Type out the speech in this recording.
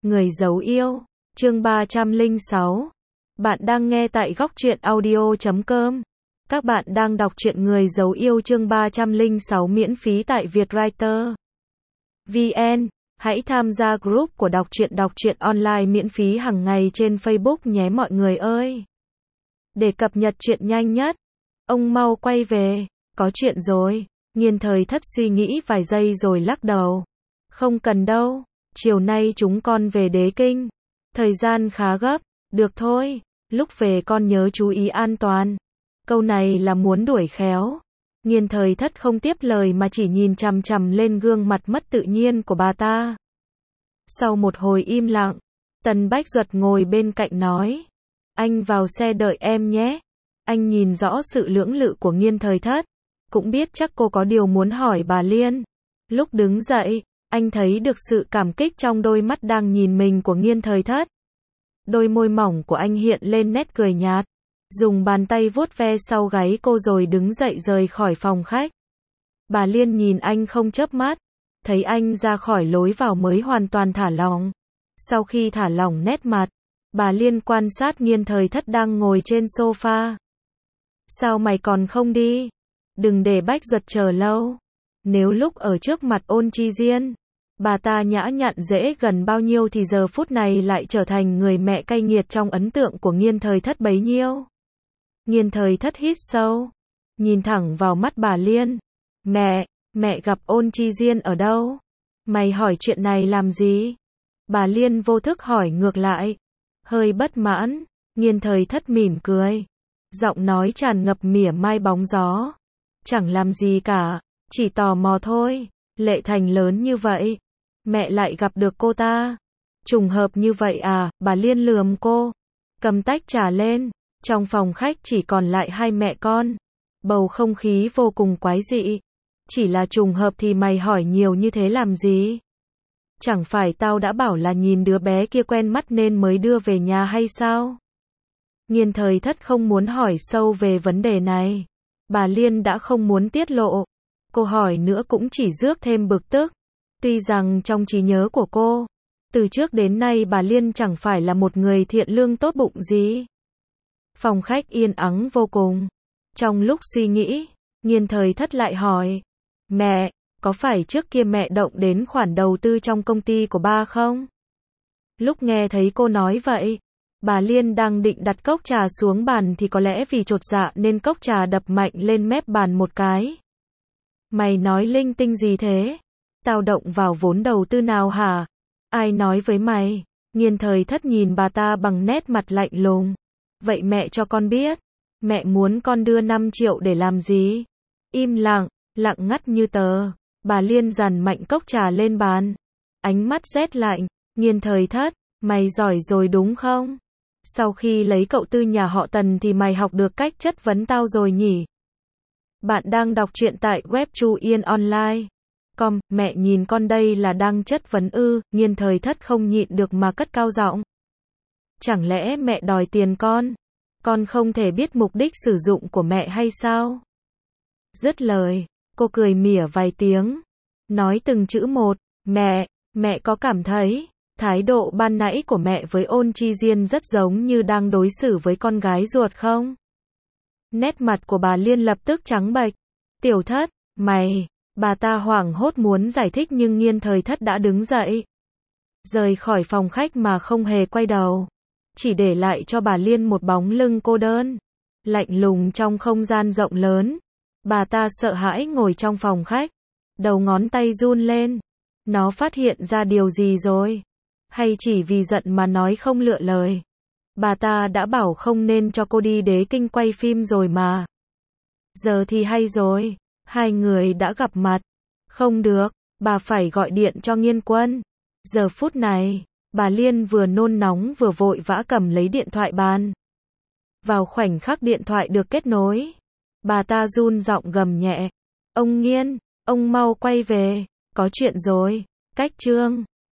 Người giấu yêu, chương 306. Bạn đang nghe tại góc truyện audio.com. Các bạn đang đọc truyện Người giấu yêu chương 306 miễn phí tại Vietwriter VN. Hãy tham gia group của đọc truyện online miễn phí hàng ngày trên Facebook nhé mọi người ơi. Để cập nhật truyện nhanh nhất, ông mau quay về, có chuyện rồi. Nghiên Thời Thất suy nghĩ vài giây rồi lắc đầu. Không cần đâu, chiều nay chúng con về Đế Kinh. Thời gian khá gấp, được thôi, lúc về con nhớ chú ý an toàn. Câu này là muốn đuổi khéo. Nghiên Thời Thất không tiếp lời mà chỉ nhìn chằm chằm lên gương mặt mất tự nhiên của bà ta. Sau một hồi im lặng, Tần Bách Duật ngồi bên cạnh nói. Anh vào xe đợi em nhé. Anh nhìn rõ sự lưỡng lự của Nghiên Thời Thất. Cũng biết chắc cô có điều muốn hỏi bà Liên. Lúc đứng dậy, anh thấy được sự cảm kích trong đôi mắt đang nhìn mình của Nghiên Thời Thất. Đôi môi mỏng của anh hiện lên nét cười nhạt. Dùng bàn tay vuốt ve sau gáy cô rồi đứng dậy rời khỏi phòng khách. Bà Liên nhìn anh không chớp mắt. Thấy anh ra khỏi lối vào mới hoàn toàn thả lỏng. Sau khi thả lỏng nét mặt, bà Liên quan sát Nghiên Thời Thất đang ngồi trên sofa. Sao mày còn không đi? Đừng để Bách Duật chờ lâu. Nếu lúc ở trước mặt Ôn Chi Diên, bà ta nhã nhặn dễ gần bao nhiêu thì giờ phút này lại trở thành người mẹ cay nghiệt trong ấn tượng của Nghiên Thời Thất bấy nhiêu. Nghiên Thời Thất hít sâu, nhìn thẳng vào mắt bà Liên. Mẹ gặp Ôn Chi Diên ở đâu? Mày hỏi chuyện này làm gì? Bà Liên vô thức hỏi ngược lại. Hơi bất mãn, Nghiên Thời Thất mỉm cười. Giọng nói tràn ngập mỉa mai bóng gió. Chẳng làm gì cả, chỉ tò mò thôi. Lệ Thành lớn như vậy, mẹ lại gặp được cô ta. Trùng hợp như vậy à? Bà Liên lườm cô, cầm tách trà lên. Trong phòng khách chỉ còn lại hai mẹ con. Bầu không khí vô cùng quái dị. Chỉ là trùng hợp thì mày hỏi nhiều như thế làm gì? Chẳng phải tao đã bảo là nhìn đứa bé kia quen mắt nên mới đưa về nhà hay sao? Nghiên Thời Thất không muốn hỏi sâu về vấn đề này. Bà Liên đã không muốn tiết lộ. Cô hỏi nữa cũng chỉ rước thêm bực tức. Tuy rằng trong trí nhớ của cô, từ trước đến nay bà Liên chẳng phải là một người thiện lương tốt bụng gì. Phòng khách yên ắng vô cùng. Trong lúc suy nghĩ, Nghiên Thời Thất lại hỏi. Mẹ, có phải trước kia mẹ động đến khoản đầu tư trong công ty của ba không? Lúc nghe thấy cô nói vậy, bà Liên đang định đặt cốc trà xuống bàn thì có lẽ vì chột dạ nên cốc trà đập mạnh lên mép bàn một cái. Mày nói linh tinh gì thế? Tao động vào vốn đầu tư nào hả? Ai nói với mày? Nghiên Thời Thất nhìn bà ta bằng nét mặt lạnh lùng. Vậy mẹ cho con biết. Mẹ muốn con đưa 5 triệu để làm gì? Im lặng, lặng ngắt như tờ. Bà Liên dằn mạnh cốc trà lên bàn. Ánh mắt rét lạnh. Nghiên Thời Thất, mày giỏi rồi đúng không? Sau khi lấy cậu Tư nhà họ Tần thì mày học được cách chất vấn tao rồi nhỉ? Bạn đang đọc truyện tại web chuyenonline.com. Mẹ nhìn con đây là đang chất vấn ư? Nghiên Thời Thất không nhịn được mà cất cao giọng. Chẳng lẽ mẹ đòi tiền con? Con không thể biết mục đích sử dụng của mẹ hay sao? Dứt lời, cô cười mỉa vài tiếng. Nói từng chữ một. Mẹ có cảm thấy thái độ ban nãy của mẹ với Ôn Chi Diên rất giống như đang đối xử với con gái ruột không? Nét mặt của bà Liên lập tức trắng bệch. Tiểu Thất, mày, bà ta hoảng hốt muốn giải thích nhưng Nghiên Thời Thất đã đứng dậy. Rời khỏi phòng khách mà không hề quay đầu. Chỉ để lại cho bà Liên một bóng lưng cô đơn. Lạnh lùng trong không gian rộng lớn. Bà ta sợ hãi ngồi trong phòng khách. Đầu ngón tay run lên. Nó phát hiện ra điều gì rồi? Hay chỉ vì giận mà nói không lựa lời? Bà ta đã bảo không nên cho cô đi Đế Kinh quay phim rồi mà. Giờ thì hay rồi. Hai người đã gặp mặt. Không được, bà phải gọi điện cho Nghiên Quân. Giờ phút này, bà Liên vừa nôn nóng vừa vội vã cầm lấy điện thoại bàn. Vào khoảnh khắc điện thoại được kết nối, bà ta run giọng gầm nhẹ. Ông Nghiên, ông mau quay về. Có chuyện rồi. Cách chương